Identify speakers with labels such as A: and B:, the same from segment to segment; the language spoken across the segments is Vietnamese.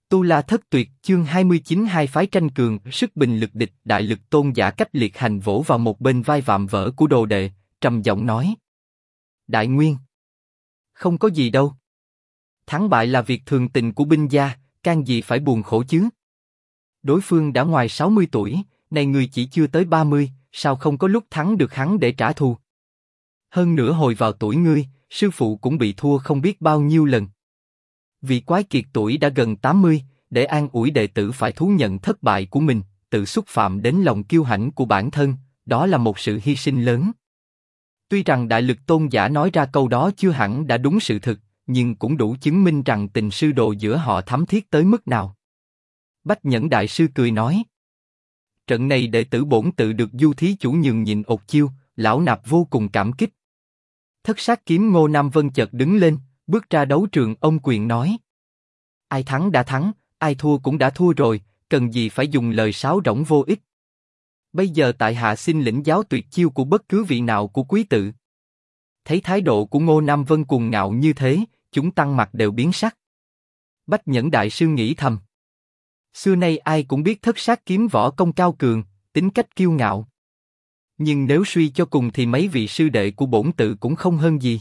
A: Tu La Thất Tuyệt chương 29 hai phái tranh cường, sức bình lực địch. Đại Lực Tôn Giả cách liệt hành vỗ vào một bên vai vạm vỡ của đồ đệ, trầm giọng nói: Đại Nguyên, không có gì đâu. Thắng bại là việc thường tình của binh gia, can gì phải buồn khổ chứ? Đối phương đã ngoài 60 tuổi, này người chỉ chưa tới 30, sao không có lúc thắng được hắn để trả thù? Hơn nữa hồi vào tuổi ngươi, sư phụ cũng bị thua không biết bao nhiêu lần. Vị quái kiệt tuổi đã gần 80, để an ủi đệ tử phải thú nhận thất bại của mình, tự xúc phạm đến lòng kiêu hãnh của bản thân, đó là một sự hy sinh lớn. Tuy rằng Đại Lực Tôn Giả nói ra câu đó chưa hẳn đã đúng sự thực, nhưng cũng đủ chứng minh rằng tình sư đồ giữa họ thắm thiết tới mức nào. Bách Nhẫn Đại Sư cười nói: Trận này đệ tử bổn tự được Du thí chủ nhường nhịn ột chiêu, lão nạp vô cùng cảm kích. Thất sát kiếm Ngô Nam Vân chợt đứng lên, bước ra đấu trường ôm quyền nói: Ai thắng đã thắng, ai thua cũng đã thua rồi, cần gì phải dùng lời sáo rỗng vô ích. Bây giờ tại hạ xin lĩnh giáo tuyệt chiêu của bất cứ vị nào của quý tự. Thấy thái độ của Ngô Nam Vân cuồng ngạo như thế, chúng tăng mặt đều biến sắc. Bách Nhẫn Đại Sư nghĩ thầm: xưa nay ai cũng biết thất sát kiếm võ công cao cường, tính cách kiêu ngạo. Nhưng nếu suy cho cùng thì mấy vị sư đệ của bổn tự cũng không hơn gì.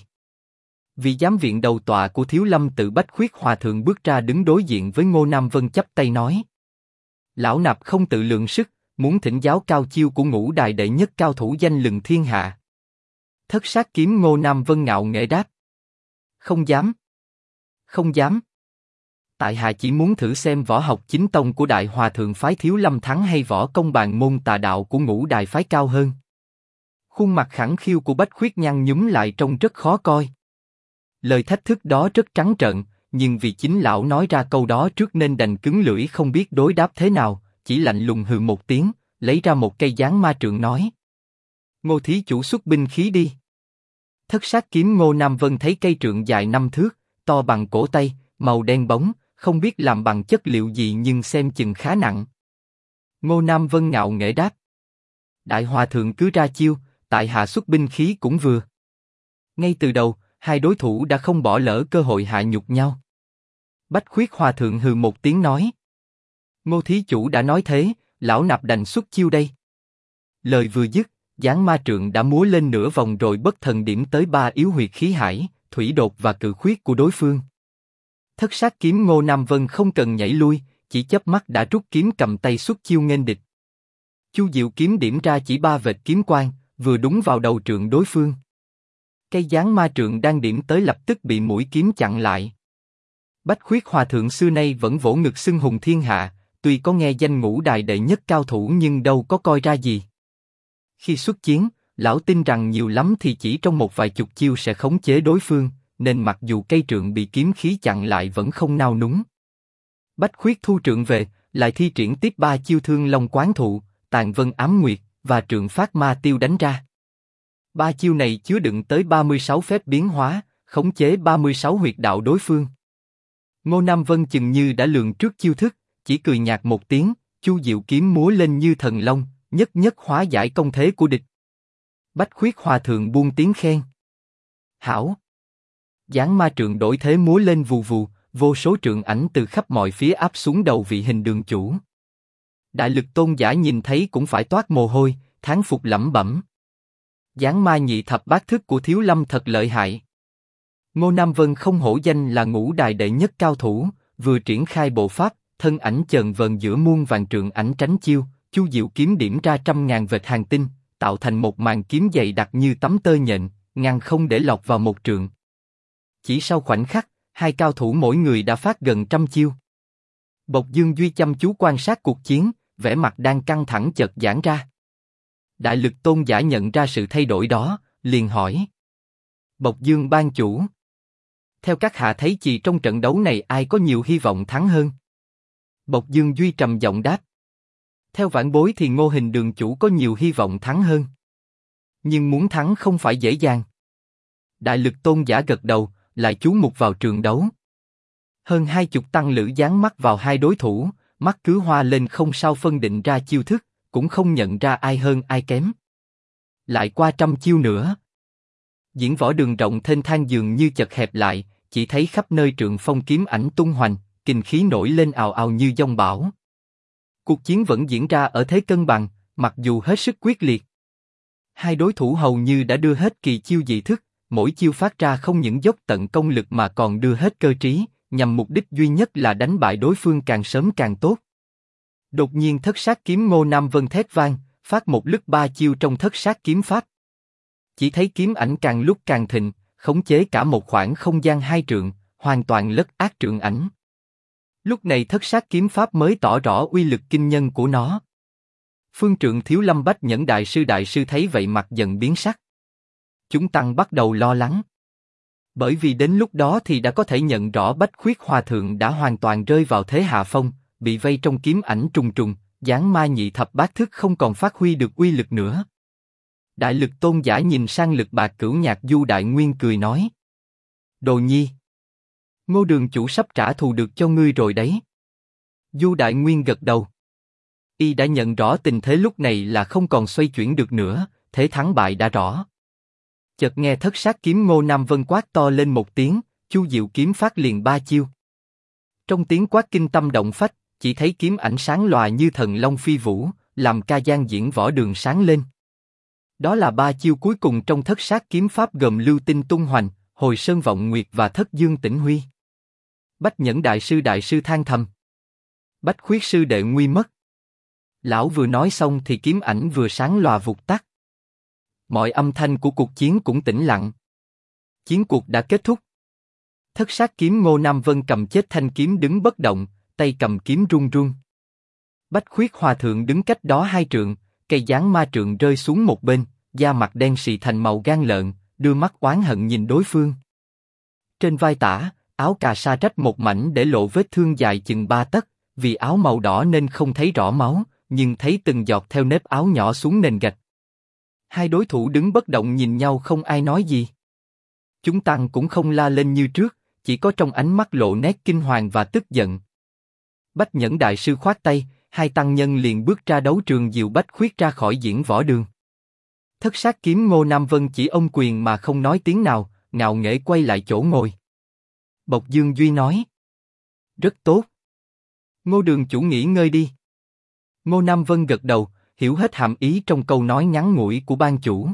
A: Vị giám viện đầu tọa của Thiếu Lâm tự Bách Khuyết Hòa thượng bước ra đứng đối diện với Ngô Nam Vân chắp tay nói: Lão nạp không tự lượng sức, muốn thỉnh giáo cao chiêu của ngũ đài đệ nhất cao thủ danh lừng thiên hạ. Thất sát kiếm Ngô Nam Vân ngạo nghễ đáp: Không dám, không dám. Tại hạ chỉ muốn thử xem võ học chính tông của Đại Hòa thượng phái Thiếu Lâm thắng hay võ công bàn môn tà đạo của ngũ đài phái cao hơn. Khuôn mặt khẳng khiu của Bách Khuyết nhăn nhúm lại trông rất khó coi. Lời thách thức đó rất trắng trợn, nhưng vì chính lão nói ra câu đó trước nên đành cứng lưỡi không biết đối đáp thế nào, chỉ lạnh lùng hừ một tiếng, lấy ra một cây giáng ma trượng nói: Ngô thí chủ xuất binh khí đi. Thất sát kiếm Ngô Nam Vân thấy cây trượng dài 5 thước, to bằng cổ tay, màu đen bóng, không biết làm bằng chất liệu gì nhưng xem chừng khá nặng. Ngô Nam Vân ngạo nghễ đáp: Đại Hòa thượng cứ ra chiêu, tại hạ xuất binh khí cũng vừa. Ngay từ đầu, hai đối thủ đã không bỏ lỡ cơ hội hạ nhục nhau. Bách Khuyết Hòa thượng hừ một tiếng nói: Ngô thí chủ đã nói thế, lão nạp đành xuất chiêu đây. Lời vừa dứt, giáng ma trượng đã múa lên nửa vòng rồi bất thần điểm tới 3 yếu huyệt khí hải, thủy đột và cự khuyết của đối phương. Thất sát kiếm Ngô Nam Vân không cần nhảy lui, chỉ chớp mắt đã rút kiếm cầm tay xuất chiêu nghênh địch. Chu Diệu kiếm điểm ra chỉ 3 vệt kiếm quang, vừa đúng vào đầu trượng đối phương. Cây giáng ma trượng đang điểm tới lập tức bị mũi kiếm chặn lại. Bách Khuyết Hòa thượng xưa nay vẫn vỗ ngực xưng hùng thiên hạ, tuy có nghe danh ngũ đài đệ nhất cao thủ nhưng đâu có coi ra gì. Khi xuất chiến, lão tin rằng nhiều lắm thì chỉ trong một vài chục chiêu sẽ khống chế đối phương, nên mặc dù cây trượng bị kiếm khí chặn lại vẫn không nao núng. Bách Khuyết thu trượng về, lại thi triển tiếp 3 chiêu Thương Long Quán Thụ, Tàn Vân Ám Nguyệt và Trượng Phát Ma Tiêu đánh ra. 3 chiêu này chứa đựng tới 36 phép biến hóa, khống chế 36 huyệt đạo đối phương. Ngô Nam Vân chừng như đã lường trước chiêu thức, chỉ cười nhạt một tiếng, Chu Diệu kiếm múa lên như thần long, nhất nhất hóa giải công thế của địch. Bách Khuyết Hòa thượng buông tiếng khen: Hảo! Giáng ma trượng đổi thế múa lên vù vù, vô số trượng ảnh từ khắp mọi phía áp xuống đầu vị hình đường chủ. Đại Lực Tôn Giả nhìn thấy cũng phải toát mồ hôi, thán phục lẩm bẩm: Giáng ma nhị thập bát thức của Thiếu Lâm thật lợi hại. Ngô Nam Vân không hổ danh là ngũ đài đệ nhất cao thủ, vừa triển khai bộ pháp, thân ảnh chờn vờn giữa muôn vàng trượng ảnh tránh chiêu, Chu Diệu kiếm điểm ra trăm ngàn vệt hàng tinh, tạo thành một màn kiếm dày đặc như tấm tơ nhện, ngăn không để lọt vào một trượng. Chỉ sau khoảnh khắc, hai cao thủ mỗi người đã phát gần trăm chiêu. Bộc Dương Duy chăm chú quan sát cuộc chiến, vẻ mặt đang căng thẳng chợt giãn ra. Đại Lực Tôn Giả nhận ra sự thay đổi đó, liền hỏi: Bộc Dương ban chủ, theo các hạ thấy chì trong trận đấu này ai có nhiều hy vọng thắng hơn? Bộc Dương Duy trầm giọng đáp: Theo vãn bối thì Ngô Hình đường chủ có nhiều hy vọng thắng hơn. Nhưng muốn thắng không phải dễ dàng. Đại Lực Tôn Giả gật đầu, lại chú mục vào trường đấu. Hơn 20 tăng lữ dán mắt vào hai đối thủ, mắt cứ hoa lên không sao phân định ra chiêu thức, cũng không nhận ra ai hơn ai kém. Lại qua trăm chiêu nữa. Diễn võ đường rộng thênh thang dường như chật hẹp lại, chỉ thấy khắp nơi trượng phong kiếm ảnh tung hoành, kinh khí nổi lên ào ào như giông bão. Cuộc chiến vẫn diễn ra ở thế cân bằng, mặc dù hết sức quyết liệt. Hai đối thủ hầu như đã đưa hết kỳ chiêu dị thức, mỗi chiêu phát ra không những dốc tận công lực mà còn đưa hết cơ trí, nhằm mục đích duy nhất là đánh bại đối phương càng sớm càng tốt. Đột nhiên thất sát kiếm Ngô Nam Vân thét vang, phát một lướt ba chiêu trong thất sát kiếm pháp. Chỉ thấy kiếm ảnh càng lúc càng thịnh, khống chế cả một khoảng không gian 2 trượng, hoàn toàn lất át trượng ảnh. Lúc này thất sát kiếm pháp mới tỏ rõ uy lực kinh nhân của nó. Phương trượng Thiếu Lâm Bách Nhẫn đại sư thấy vậy mặt giận biến sắc. Chúng tăng bắt đầu lo lắng. Bởi vì đến lúc đó thì đã có thể nhận rõ Bách Khuyết Hòa Thượng đã hoàn toàn rơi vào thế hạ phong, bị vây trong kiếm ảnh trùng trùng, giáng ma nhị thập bát thức không còn phát huy được uy lực nữa. Đại Lực Tôn giả nhìn sang Lực Bạc Cửu Nhạc Du Đại Nguyên cười nói: Đồ Nhi, Ngô đường chủ sắp trả thù được cho ngươi rồi đấy. Du Đại Nguyên gật đầu. Y đã nhận rõ tình thế lúc này là không còn xoay chuyển được nữa, thế thắng bại đã rõ. Chợt nghe thất sát kiếm Ngô Nam Vân quát to lên một tiếng, Chu Diệu kiếm phát liền 3 chiêu. Trong tiếng quát kinh tâm động phách, chỉ thấy kiếm ảnh sáng lòa như thần long phi vũ, làm ca gian diễn võ đường sáng lên. Đó là 3 chiêu cuối cùng trong thất sát kiếm pháp gồm Lưu Tinh Tung Hoành, Hồi Sơn Vọng Nguyệt và Thất Dương Tĩnh Huy. Bách Nhẫn đại sư than thầm: Bách Khuyết sư đệ nguy mất. Lão vừa nói xong thì kiếm ảnh vừa sáng lòa vụt tắt. Mọi âm thanh của cuộc chiến cũng tĩnh lặng. Chiến cuộc đã kết thúc. Thất sát kiếm Ngô Nam Vân cầm chết thanh kiếm đứng bất động, tay cầm kiếm run run. Bách Khuyết Hòa Thượng đứng cách đó 2 trượng, cây giáng ma trượng rơi xuống một bên, da mặt đen sì thành màu gan lợn, đưa mắt oán hận nhìn đối phương. Trên vai tả, áo cà sa rách một mảnh để lộ vết thương dài chừng 3 tấc, vì áo màu đỏ nên không thấy rõ máu, nhưng thấy từng giọt theo nếp áo nhỏ xuống nền gạch. Hai đối thủ đứng bất động nhìn nhau không ai nói gì. Chúng tăng cũng không la lên như trước, chỉ có trong ánh mắt lộ nét kinh hoàng và tức giận. Bách Nhẫn đại sư khoát tay, hai tăng nhân liền bước ra đấu trường dìu Bách Khuyết ra khỏi diễn võ đường. Thất sát kiếm Ngô Nam Vân chỉ ôm quyền mà không nói tiếng nào, ngạo nghễ quay lại chỗ ngồi. Bộc Dương Duy nói: Rất tốt. Ngô đường chủ nghỉ ngơi đi. Ngô Nam Vân gật đầu, hiểu hết hàm ý trong câu nói ngắn ngủi của ban chủ.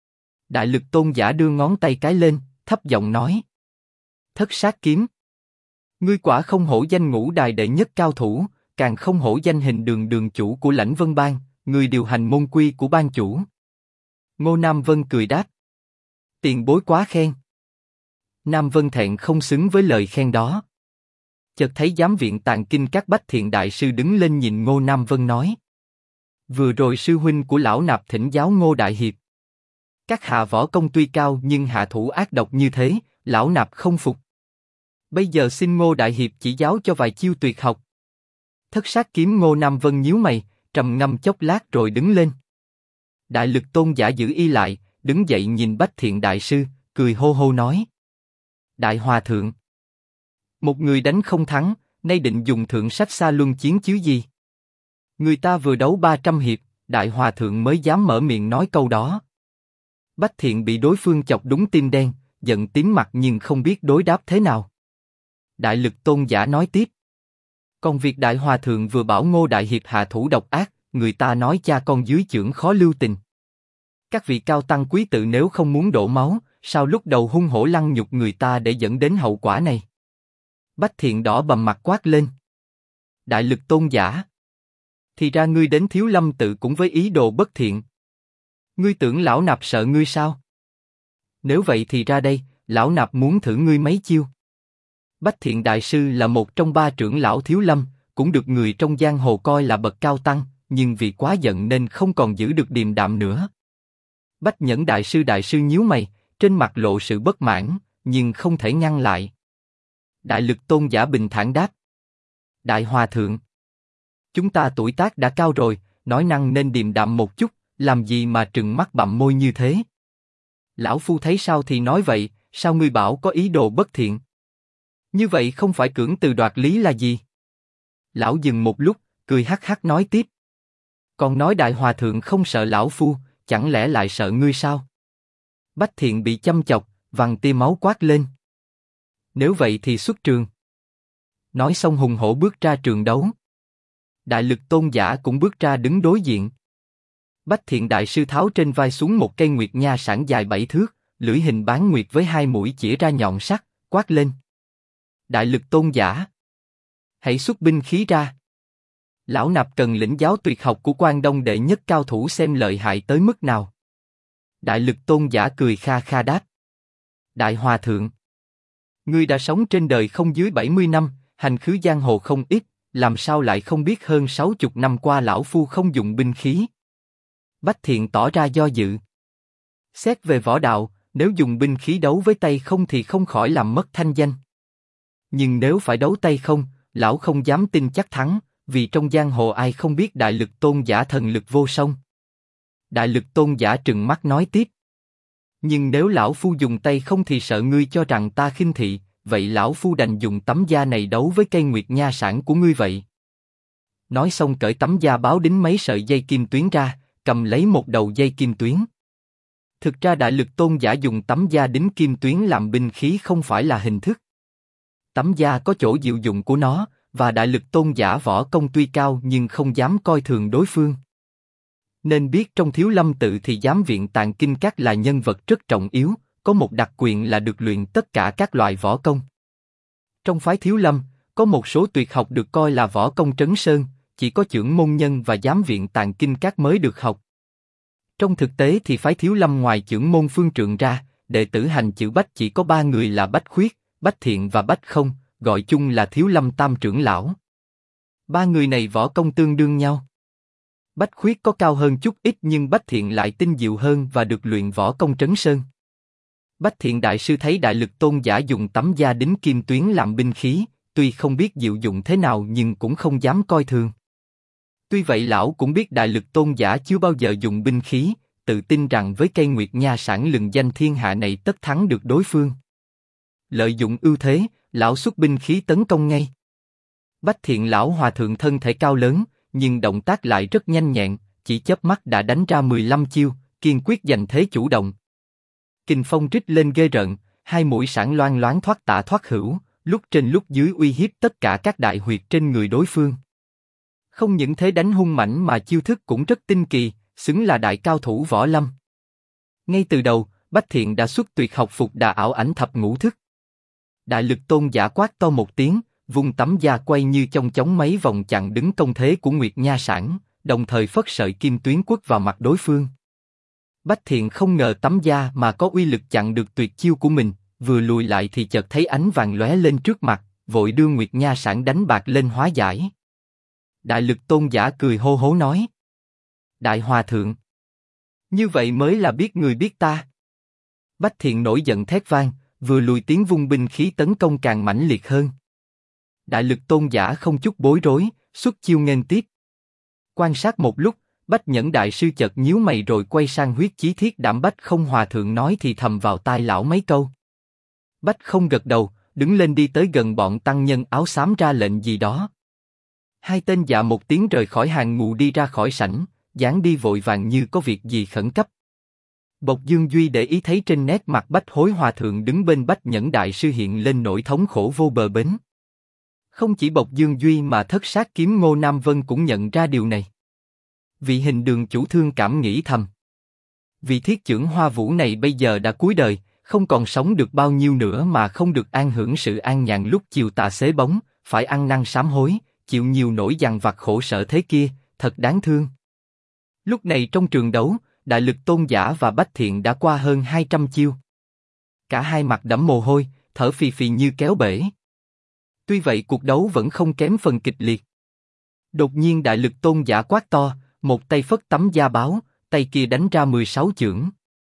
A: Đại Lực Tôn giả đưa ngón tay cái lên, thấp giọng nói: Thất sát kiếm, ngươi quả không hổ danh Ngũ Đài đệ nhất cao thủ, càng không hổ danh Hình Đường đường chủ của Lãnh Vân Bang, người điều hành môn quy của ban chủ. Ngô Nam Vân cười đáp: Tiền bối quá khen. Nam Vân thẹn không xứng với lời khen đó. Chợt thấy giám viện tàng kinh các Bách Thiện đại sư đứng lên nhìn Ngô Nam Vân nói: Vừa rồi sư huynh của lão nạp thỉnh giáo Ngô đại hiệp. Các hạ võ công tuy cao nhưng hạ thủ ác độc như thế, lão nạp không phục. Bây giờ xin Ngô đại hiệp chỉ giáo cho vài chiêu tuyệt học. Thất sát kiếm Ngô Nam Vân nhíu mày, trầm ngâm chốc lát rồi đứng lên. Đại Lực Tôn giả giữ y lại, đứng dậy nhìn Bách Thiện đại sư, cười hô hô nói: Đại hòa thượng, một người đánh không thắng, nay định dùng thượng sách xa luân chiến chứ gì? Người ta vừa đấu 300 hiệp, đại hòa thượng mới dám mở miệng nói câu đó. Bách Thiện bị đối phương chọc đúng tim đen, giận tím mặt nhưng không biết đối đáp thế nào. Đại Lực Tôn giả nói tiếp: Còn việc đại hòa thượng vừa bảo Ngô đại hiệp hạ thủ độc ác, người ta nói cha con dưới chưởng khó lưu tình. Các vị cao tăng quý tự nếu không muốn đổ máu, sao lúc đầu hung hổ lăng nhục người ta để dẫn đến hậu quả này? Bách Thiện đỏ bầm mặt quát lên: Đại Lực Tôn giả, thì ra ngươi đến Thiếu Lâm tự cũng với ý đồ bất thiện. Ngươi tưởng lão nạp sợ ngươi sao? Nếu vậy thì ra đây, lão nạp muốn thử ngươi mấy chiêu. Bách Thiện đại sư là một trong 3 trưởng lão Thiếu Lâm, cũng được người trong giang hồ coi là bậc cao tăng, nhưng vì quá giận nên không còn giữ được điềm đạm nữa. Bách Nhẫn đại sư nhíu mày, trên mặt lộ sự bất mãn, nhưng không thể ngăn lại. Đại Lực Tôn giả bình thản đáp: Đại hòa thượng, chúng ta tuổi tác đã cao rồi, nói năng nên điềm đạm một chút, làm gì mà trừng mắt bặm môi như thế? Lão phu thấy sao thì nói vậy, sao ngươi bảo có ý đồ bất thiện? Như vậy không phải cưỡng từ đoạt lý là gì? Lão dừng một lúc, cười hắc hắc nói tiếp: Còn nói đại hòa thượng không sợ lão phu, chẳng lẽ lại sợ ngươi sao? Bách Thiện bị châm chọc, vằn tia máu quát lên: Nếu vậy thì xuất trường. Nói xong hùng hổ bước ra trường đấu. Đại lực tôn giả cũng bước ra đứng đối diện. Bách Thiện đại sư tháo trên vai xuống một cây nguyệt nha sảng dài 7 thước, lưỡi hình bán nguyệt với 2 mũi chĩa ra nhọn sắc, quát lên. Đại lực tôn giả, hãy xuất binh khí ra. Lão nạp cần lĩnh giáo tuyệt học của Quan Đông đệ nhất cao thủ xem lợi hại tới mức nào. Đại lực tôn giả cười kha kha đáp. Đại hòa thượng, ngươi đã sống trên đời không dưới 70 năm, hành khứ giang hồ không ít, làm sao lại không biết hơn 60 năm qua lão phu không dùng binh khí? Bách Thiện tỏ ra do dự. Xét về võ đạo, nếu dùng binh khí đấu với tay không thì không khỏi làm mất thanh danh. Nhưng nếu phải đấu tay không, lão không dám tin chắc thắng, vì trong giang hồ ai không biết đại lực tôn giả thần lực vô song. Đại lực tôn giả trừng mắt nói tiếp. Nhưng nếu lão phu dùng tay không thì sợ ngươi cho rằng ta khinh thị, vậy lão phu đành dùng tấm da này đấu với cây nguyệt nha sảng của ngươi vậy. Nói xong cởi tấm da báo đính mấy sợi dây kim tuyến ra, cầm lấy một đầu dây kim tuyến. Thực ra đại lực tôn giả dùng tấm da đính kim tuyến làm binh khí không phải là hình thức. Tấm da có chỗ diệu dụng của nó, và đại lực tôn giả võ công tuy cao nhưng không dám coi thường đối phương. Nên biết trong Thiếu Lâm tự thì giám viện Tạng Kinh Các là nhân vật rất trọng yếu, có một đặc quyền là được luyện tất cả các loại võ công. Trong phái Thiếu Lâm, có một số tuyệt học được coi là võ công trấn sơn, chỉ có chưởng môn nhân và giám viện Tạng Kinh Các mới được học. Trong thực tế thì phái Thiếu Lâm ngoài chưởng môn Phương Trượng ra, đệ tử hành chữ Bách chỉ có 3 người là Bách Khuyết, Bách Thiện và Bách Không, gọi chung là Thiếu Lâm Tam trưởng lão. 3 người này võ công tương đương nhau. Bách Khuyết có cao hơn chút ít nhưng Bách Thiện lại tinh diệu hơn và được luyện võ công trấn sơn. Bách Thiện đại sư thấy đại lực tôn giả dùng tấm da đính kim tuyến làm binh khí, tuy không biết diệu dụng thế nào nhưng cũng không dám coi thường. Tuy vậy lão cũng biết đại lực tôn giả chưa bao giờ dùng binh khí, tự tin rằng với cây nguyệt nha sảng lừng danh thiên hạ này tất thắng được đối phương. Lợi dụng ưu thế, lão xuất binh khí tấn công ngay. Bách Thiện lão hòa thượng thân thể cao lớn, nhưng động tác lại rất nhanh nhẹn, chỉ chớp mắt đã đánh ra 15 chiêu, kiên quyết giành thế chủ động. Kình phong rít lên ghê rợn, 2 mũi sảng loang loáng thoát tả thoát hữu, lúc trên lúc dưới uy hiếp tất cả các đại huyệt trên người đối phương. Không những thế đánh hung mãnh mà chiêu thức cũng rất tinh kỳ, xứng là đại cao thủ võ lâm. Ngay từ đầu, Bách Thiện đã xuất tuyệt học Phục Đà ảo ảnh thập ngũ thức. Đại lực tôn giả quát to một tiếng, vung tấm da quay như chong chóng mấy vòng chặn đứng công thế của Nguyệt Nha sảng, đồng thời phất sợi kim tuyến quất vào mặt đối phương. Bách Thiện không ngờ tấm da mà có uy lực chặn được tuyệt chiêu của mình, vừa lùi lại thì chợt thấy ánh vàng lóe lên trước mặt, vội đưa Nguyệt Nha sảng đánh bạc lên hóa giải. Đại lực tôn giả cười hô hố nói. Đại hòa thượng, như vậy mới là biết người biết ta. Bách Thiện nổi giận thét vang, vừa lùi tiến vung binh khí tấn công càng mãnh liệt hơn. Đại lực tôn giả không chút bối rối, xuất chiêu nghênh tiếp. Quan sát một lúc, Bách Nhẫn đại sư chợt nhíu mày rồi quay sang Huyết Chí Thiết Đảm Bách Không hòa thượng nói thì thầm vào tai lão mấy câu. Bách Không gật đầu, đứng lên đi tới gần bọn tăng nhân áo xám ra lệnh gì đó. 2 tên dạ một tiếng rời khỏi hàng ngũ đi ra khỏi sảnh, dáng đi vội vàng như có việc gì khẩn cấp. Bộc Dương Duy để ý thấy trên nét mặt Bách Hối hòa thượng đứng bên Bách Nhẫn đại sư hiện lên nỗi thống khổ vô bờ bến. Không chỉ Bộc Dương Duy mà Thất Sát Kiếm Ngô Nam Vân cũng nhận ra điều này. Vị Hình Đường chủ thương cảm nghĩ thầm. Vị thiết chưởng Hoa Vũ này bây giờ đã cuối đời, không còn sống được bao nhiêu nữa mà không được an hưởng sự an nhàn lúc chiều tà xế bóng, phải ăn năn sám hối, chịu nhiều nỗi dằn vặt khổ sở thế kia, thật đáng thương. Lúc này trong trường đấu, Đại lực tôn giả và Bách Thiện đã qua hơn 200 chiêu. Cả hai mặt đẫm mồ hôi, thở phì phì như kéo bể. Tuy vậy cuộc đấu vẫn không kém phần kịch liệt. Đột nhiên đại lực tôn giả quát to, một tay phất tấm da báo, tay kia đánh ra 16 chưởng.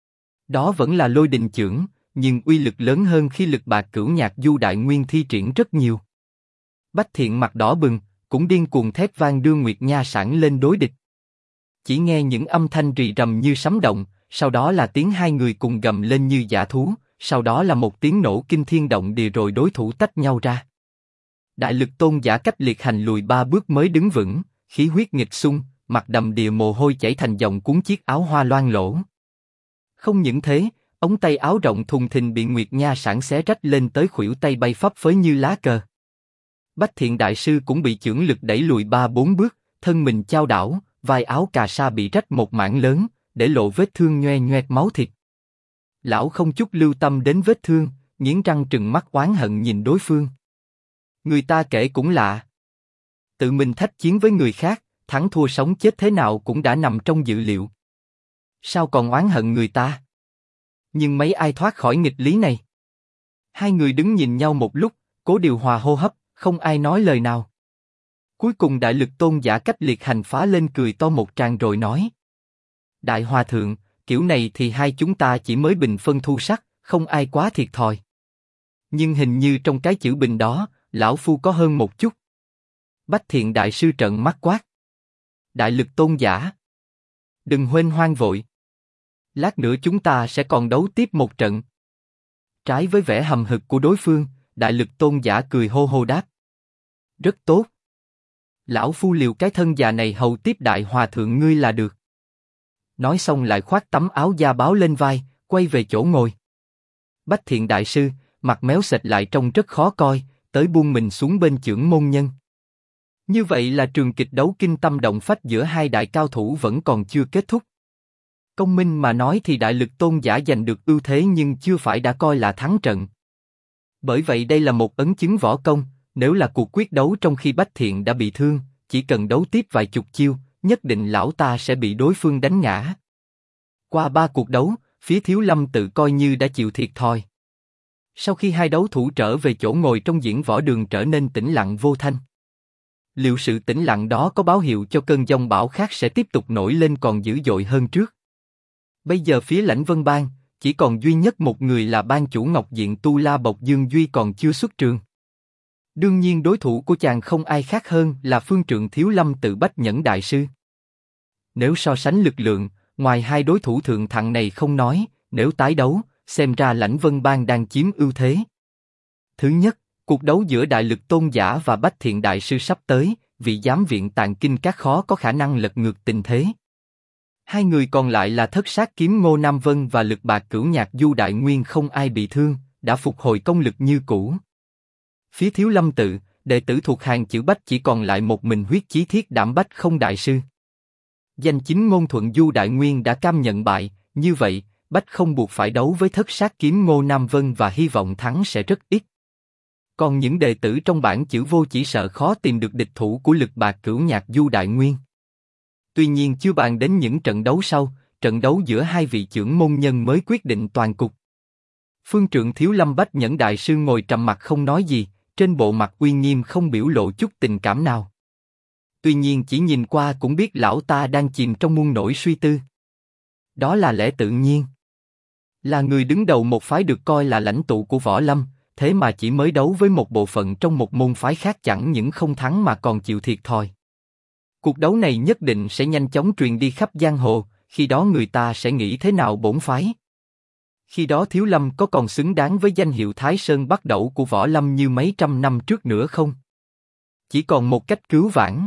A: Đó vẫn là lôi đình chưởng, nhưng uy lực lớn hơn khi lực bạc cửu nhạc du đại nguyên thi triển rất nhiều. Bách Thiện mặt đỏ bừng, cũng điên cuồng thét vang đưa Nguyệt Nha sảng lên đối địch. Chỉ nghe những âm thanh rì rầm như sấm động, sau đó là tiếng hai người cùng gầm lên như dã thú, sau đó là một tiếng nổ kinh thiên động địa rồi đối thủ tách nhau ra. Đại lực tôn giả cách liệt hành lùi 3 bước mới đứng vững, khí huyết nghịch xung, mặt đầm đìa mồ hôi chảy thành dòng cuốn chiếc áo hoa loang lổ. Không những thế, ống tay áo rộng thùng thình bị Nguyệt Nha sảng xé rách lên tới khuỷu tay bay phấp phới như lá cờ. Bách Thiện đại sư cũng bị chưởng lực đẩy lùi 3-4 bước, thân mình chao đảo, vai áo cà sa bị rách một mảng lớn, để lộ vết thương nhoe nhoẹt máu thịt. Lão không chút lưu tâm đến vết thương, nghiến răng trừng mắt oán hận nhìn đối phương. Người ta kể cũng lạ. Tự mình thách chiến với người khác, thắng thua sống chết thế nào cũng đã nằm trong dự liệu. Sao còn oán hận người ta? Nhưng mấy ai thoát khỏi nghịch lý này? Hai người đứng nhìn nhau một lúc, cố điều hòa hô hấp, không ai nói lời nào. Cuối cùng Đại Lực Tôn Giả Cách Liệt Hành phá lên cười to một tràng rồi nói: Đại Hòa Thượng, kiểu này thì hai chúng ta chỉ mới bình phân thu sắc, không ai quá thiệt thòi. Nhưng hình như trong cái chữ bình đó, lão phu có hơn một chút. Bách Thiện đại sư trợn mắt quát: Đại Lực Tôn Giả, đừng huênh hoang vội. Lát nữa chúng ta sẽ còn đấu tiếp một trận. Trái với vẻ hầm hực của đối phương, Đại Lực Tôn Giả cười hô hô đáp: Rất tốt. Lão phu liều cái thân già này hầu tiếp Đại Hòa Thượng ngươi là được. Nói xong lại khoác tấm áo da báo lên vai, quay về chỗ ngồi. Bách Thiện đại sư, mặt méo xệch lại trông rất khó coi, tới buông mình xuống bên chưởng môn nhân. Như vậy là trường kịch đấu kinh tâm động phách giữa hai đại cao thủ vẫn còn chưa kết thúc. Công minh mà nói thì Đại Lực Tôn Giả giành được ưu thế nhưng chưa phải đã coi là thắng trận. Bởi vậy đây là một ấn chứng võ công, nếu là cuộc quyết đấu trong khi Bách Thiện đã bị thương, chỉ cần đấu tiếp vài chục chiêu, nhất định lão ta sẽ bị đối phương đánh ngã. Qua 3 cuộc đấu, phía Thiếu Lâm tự coi như đã chịu thiệt thòi. Sau khi hai đấu thủ trở về chỗ ngồi trong diễn võ đường trở nên tĩnh lặng vô thanh. Liệu sự tĩnh lặng đó có báo hiệu cho cơn giông bão khác sẽ tiếp tục nổi lên còn dữ dội hơn trước? Bây giờ phía Lãnh Vân Bang, chỉ còn duy nhất một người là ban chủ Ngọc Diện Tu La Bộc Dương Duy còn chưa xuất trường. Đương nhiên đối thủ của chàng không ai khác hơn là phương trượng Thiếu Lâm tự Bách Nhẫn đại sư. Nếu so sánh lực lượng, ngoài hai đối thủ thượng thặng này không nói, nếu tái đấu, xem ra Lãnh Vân Bang đang chiếm ưu thế. Thứ nhất, cuộc đấu giữa Đại Lực Tôn Giả và Bách Thiện đại sư sắp tới, vị giám viện Tạng Kinh Các khó có khả năng lật ngược tình thế. Hai người còn lại là Thất Sát Kiếm Ngô Nam Vân và Lực Bạc Cửu Nhạc Du Đại Nguyên không ai bị thương, đã phục hồi công lực như cũ. Phía Thiếu Lâm tự, đệ tử thuộc hàng chữ Bách chỉ còn lại một mình Huyết Chí Thiết Đảm Bách Không đại sư. Danh chính ngôn thuận Du Đại Nguyên đã cam nhận bại, như vậy, Bách Không buộc phải đấu với Thất Sát Kiếm Ngô Nam Vân và hy vọng thắng sẽ rất ít. Còn những đệ tử trong bảng chữ Vô chỉ sợ khó tìm được địch thủ của Lực Bạc Cửu Nhạc Du Đại Nguyên. Tuy nhiên chưa bàn đến những trận đấu sau, trận đấu giữa hai vị chưởng môn nhân mới quyết định toàn cục. Phương trượng Thiếu Lâm Bách Nhẫn đại sư ngồi trầm mặt không nói gì, trên bộ mặt uy nghiêm không biểu lộ chút tình cảm nào. Tuy nhiên chỉ nhìn qua cũng biết lão ta đang chìm trong muôn nỗi suy tư. Đó là lẽ tự nhiên. Là người đứng đầu một phái được coi là lãnh tụ của võ lâm, thế mà chỉ mới đấu với một bộ phận trong một môn phái khác chẳng những không thắng mà còn chịu thiệt thòi. Cuộc đấu này nhất định sẽ nhanh chóng truyền đi khắp giang hồ, khi đó người ta sẽ nghĩ thế nào bổn phái? Khi đó Thiếu Lâm có còn xứng đáng với danh hiệu Thái Sơn Bắt Đẩu của võ lâm như mấy trăm năm trước nữa không? Chỉ còn một cách cứu vãn.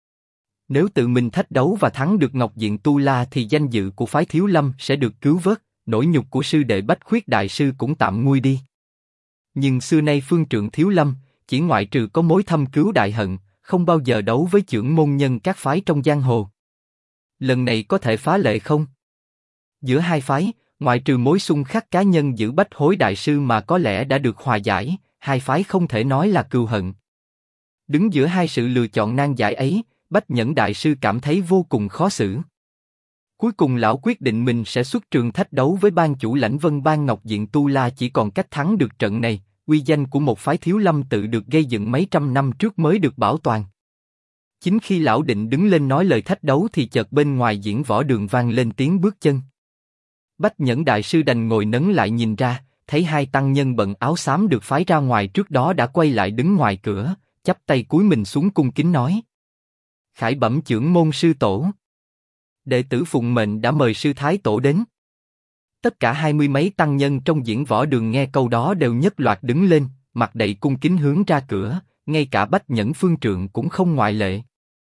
A: Nếu tự mình thách đấu và thắng được Ngọc Diện Tu La thì danh dự của phái Thiếu Lâm sẽ được cứu vớt, nỗi nhục của sư đệ Bách Khuyết đại sư cũng tạm nguôi đi. Nhưng xưa nay phương trượng Thiếu Lâm, chỉ ngoại trừ có mối thâm cứu đại hận, không bao giờ đấu với chưởng môn nhân các phái trong giang hồ. Lần này có thể phá lệ không? Giữa hai phái, ngoại trừ mối xung khắc cá nhân giữa Bách Hối đại sư mà có lẽ đã được hòa giải, hai phái không thể nói là cừu hận. Đứng giữa hai sự lựa chọn nan giải ấy, Bách Nhẫn đại sư cảm thấy vô cùng khó xử. Cuối cùng lão quyết định mình sẽ xuất trường thách đấu với ban chủ Lãnh Vân Bang Ngọc Diện Tu La, chỉ còn cách thắng được trận này, uy danh của một phái Thiếu Lâm tự được gây dựng mấy trăm năm trước mới được bảo toàn. Chính khi lão định đứng lên nói lời thách đấu thì chợt bên ngoài diễn võ đường vang lên tiếng bước chân. Bách Nhẫn đại sư đành ngồi nấn lại nhìn ra, thấy hai tăng nhân bận áo xám được phái ra ngoài trước đó đã quay lại đứng ngoài cửa, chắp tay cúi mình xuống cung kính nói: Khải bẩm chưởng môn sư tổ. Đệ tử phụng mệnh đã mời sư thái tổ đến. Tất cả 20 mấy tăng nhân trong diễn võ đường nghe câu đó đều nhất loạt đứng lên, mặt đầy cung kính hướng ra cửa, ngay cả Bách Nhẫn phương trượng cũng không ngoại lệ.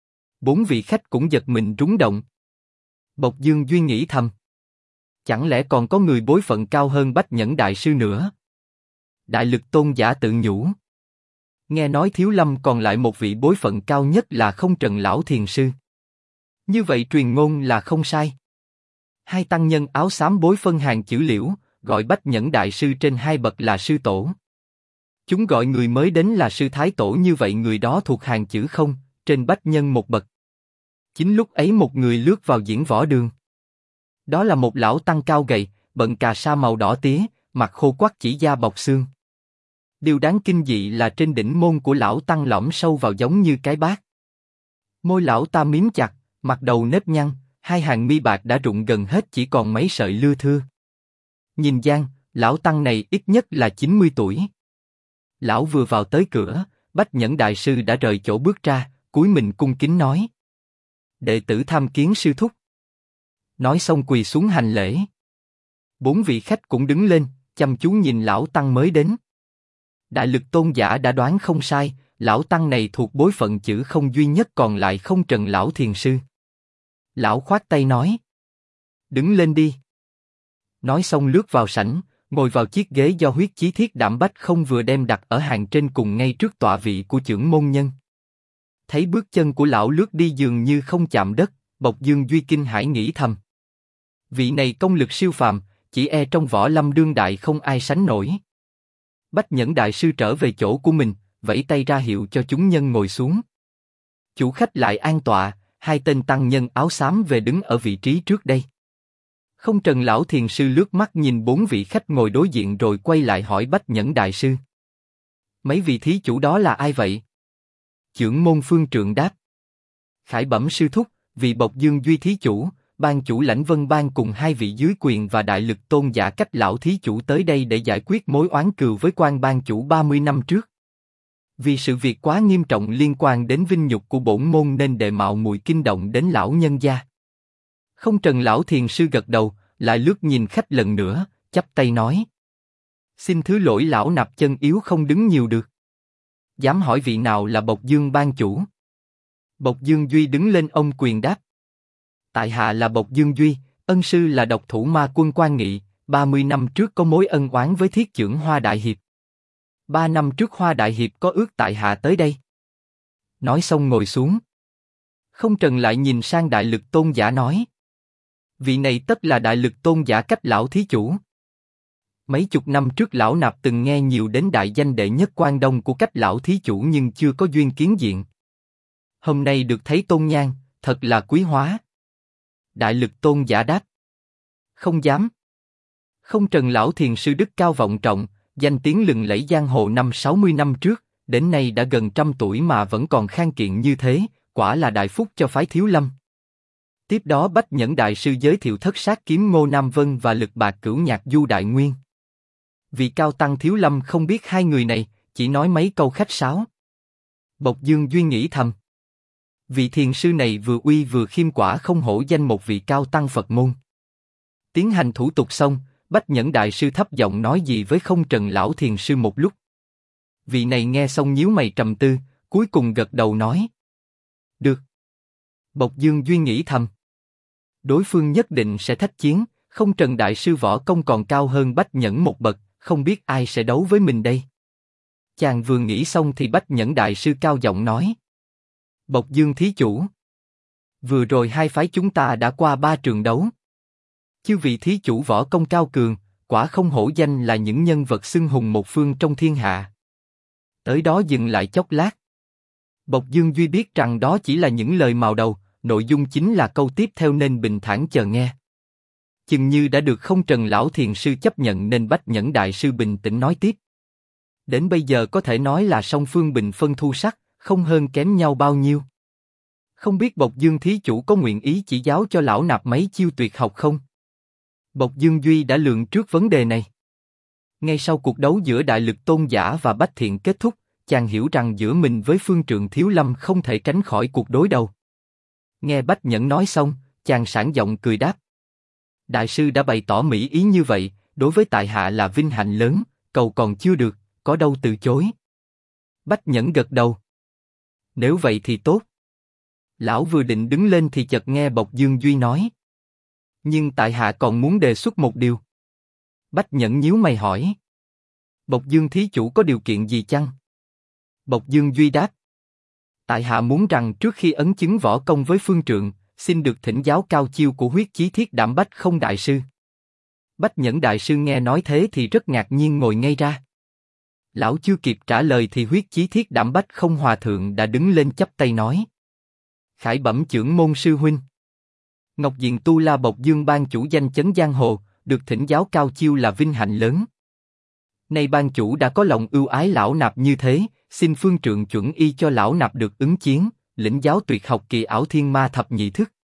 A: 4 vị khách cũng giật mình rúng động. Bộc Dương Duy nghĩ thầm: chẳng lẽ còn có người bối phận cao hơn Bách Nhẫn đại sư nữa? Đại Lực Tôn Giả tự nhủ: Nghe nói Thiếu Lâm còn lại một vị bối phận cao nhất là Không Trần Lão Thiền Sư. Như vậy truyền ngôn là không sai. Hai tăng nhân áo xám bối phân hàng chữ liễu, gọi Bách Nhẫn Đại Sư trên hai bậc là sư tổ. Chúng gọi người mới đến là sư thái tổ, như vậy người đó thuộc hàng chữ không, trên Bách Nhân một bậc. Chính lúc ấy một người lướt vào diễn võ đường. Đó là một lão tăng cao gầy, bận cà sa màu đỏ tía, mặt khô quắt chỉ da bọc xương. Điều đáng kinh dị là trên đỉnh môn của lão tăng lõm sâu vào giống như cái bát. Môi lão ta mím chặt, mặt đầu nếp nhăn, hai hàng mi bạc đã rụng gần hết chỉ còn mấy sợi lưa thưa. Nhìn dáng, lão tăng này ít nhất là 90 tuổi. Lão vừa vào tới cửa, Bách Nhẫn Đại Sư đã rời chỗ bước ra, cúi mình cung kính nói: đệ tử tham kiến sư thúc. Nói xong quỳ xuống hành lễ. Bốn vị khách cũng đứng lên, chăm chú nhìn lão tăng mới đến. Đại Lực Tôn giả đã đoán không sai, lão tăng này thuộc bối phận chữ không duy nhất còn lại Không Trần Lão Thiền Sư. Lão khoát tay nói: đứng lên đi. Nói xong lướt vào sảnh, ngồi vào chiếc ghế do huyết chí thiết đảm bách không vừa đem đặt ở hàng trên cùng ngay trước tọa vị của chưởng môn nhân. Thấy bước chân của lão lướt đi dường như không chạm đất, Bộc Dương Duy kinh hãi nghĩ thầm: vị này công lực siêu phàm, chỉ e trong võ lâm đương đại không ai sánh nổi. Bách Nhẫn Đại Sư trở về chỗ của mình, vẫy tay ra hiệu cho chúng nhân ngồi xuống. Chủ khách lại an tọa, hai tên tăng nhân áo xám về đứng ở vị trí trước đây. Không Trần Lão Thiền Sư lướt mắt nhìn bốn vị khách ngồi đối diện rồi quay lại hỏi Bách Nhẫn Đại Sư: mấy vị thí chủ đó là ai vậy? Chưởng môn Phương Trượng đáp: khải bẩm sư thúc, vì Bộc Dương Duy thí chủ, ban chủ Lãnh Vân Bang cùng hai vị dưới quyền và Đại Lực Tôn giả Cách Lão thí chủ tới đây để giải quyết mối oán cừu với quan ban chủ 30 năm trước. Vì sự việc quá nghiêm trọng liên quan đến vinh nhục của bổn môn nên đệ mạo muội kinh động đến lão nhân gia. Không Trần Lão Thiền Sư gật đầu, lại lướt nhìn khách lần nữa, chắp tay nói: xin thứ lỗi lão nạp chân yếu không đứng nhiều được. Dám hỏi vị nào là Bộc Dương ban chủ? Bộc Dương Duy đứng lên ông quyền đáp: tại hạ là Bộc Dương Duy, ân sư là độc thủ ma quân Quan Nghị, 30 năm trước có mối ân oán với thiết chưởng Hoa Đại Hiệp. 3 năm trước Hoa Đại Hiệp có ước tại hạ tới đây. Nói xong ngồi xuống. Không Trần lại nhìn sang Đại Lực Tôn giả nói: vị này tất là Đại Lực Tôn giả Cách Lão thí chủ. Mấy chục năm trước lão nạp từng nghe nhiều đến đại danh đệ nhất Quan Đông của Cách Lão thí chủ nhưng chưa có duyên kiến diện. Hôm nay được thấy tôn nhan, thật là quý hóa. Đại Lực Tôn giả đáp: không dám. Không Trần Lão Thiền Sư đức cao vọng trọng, danh tiếng lừng lẫy giang hồ 60 năm trước, đến nay đã gần 100 tuổi mà vẫn còn khang kiện như thế, quả là đại phúc cho phái Thiếu Lâm. Tiếp đó Bách Nhẫn Đại Sư giới thiệu Thất Sát Kiếm Ngô Nam Vân và Lực Bạc Cửu Nhạc Du Đại Nguyên. Vị cao tăng Thiếu Lâm không biết hai người này, chỉ nói mấy câu khách sáo. Bộc Dương Duy nghĩ thầm: vị thiền sư này vừa uy vừa khiêm, quả không hổ danh một vị cao tăng Phật môn. Tiến hành thủ tục xong, Bách Nhẫn Đại Sư thấp giọng nói gì với Không Trần Lão Thiền Sư một lúc. Vị này nghe xong nhíu mày trầm tư, cuối cùng gật đầu nói: được. Bộc Dương Duy nghĩ thầm: đối phương nhất định sẽ thách chiến, Không Trần Đại Sư võ công còn cao hơn Bách Nhẫn một bậc, không biết ai sẽ đấu với mình đây. Chàng vừa nghĩ xong thì Bách Nhẫn Đại Sư cao giọng nói: Bộc Dương thí chủ, vừa rồi hai phái chúng ta đã qua 3 trường đấu. Chư vị thí chủ võ công cao cường, quả không hổ danh là những nhân vật xưng hùng một phương trong thiên hạ. Tới đó dừng lại chốc lát. Bộc Dương Duy biết rằng đó chỉ là những lời mào đầu, nội dung chính là câu tiếp theo nên bình thản chờ nghe. Chừng như đã được Không Trần Lão Thiền Sư chấp nhận nên Bách Nhẫn Đại Sư bình tĩnh nói tiếp. Đến bây giờ có thể nói là song phương bình phân thu sắc, không hơn kém nhau bao nhiêu. Không biết Bộc Dương thí chủ có nguyện ý chỉ giáo cho lão nạp mấy chiêu tuyệt học không? Bộc Dương Duy đã lường trước vấn đề này. Ngay sau cuộc đấu giữa Đại Lực Tôn giả và Bách Thiện kết thúc, chàng hiểu rằng giữa mình với Phương Trượng Thiếu Lâm không thể tránh khỏi cuộc đối đầu. Nghe Bách Nhẫn nói xong, chàng sảng giọng cười đáp: Đại sư đã bày tỏ mỹ ý như vậy, đối với tại hạ là vinh hạnh lớn, cầu còn chưa được, có đâu từ chối. Bách Nhẫn gật đầu. Nếu vậy thì tốt. Lão vừa định đứng lên thì chợt nghe Bộc Dương Duy nói: nhưng tại hạ còn muốn đề xuất một điều. Bách Nhẫn nhíu mày hỏi: Bộc Dương thí chủ có điều kiện gì chăng? Bộc Dương Duy đáp. Tại hạ muốn rằng trước khi ấn chứng võ công với phương trượng, xin được thỉnh giáo cao chiêu của huyết chí thiết đảm bách không đại sư. Bách Nhẫn đại sư nghe nói thế thì rất ngạc nhiên ngồi ngay ra. Lão chưa kịp trả lời thì huyết chí thiết đảm bách không hòa thượng đã đứng lên chắp tay nói. Khải bẩm chưởng môn sư huynh. Ngọc Diện Tu La Bộc Dương ban chủ danh chấn giang hồ, được thỉnh giáo cao chiêu là vinh hạnh lớn. Nay ban chủ đã có lòng ưu ái lão nạp như thế, xin phương trượng chuẩn y cho lão nạp được ứng chiến, lĩnh giáo tuyệt học kỳ ảo thiên ma thập nhị thức.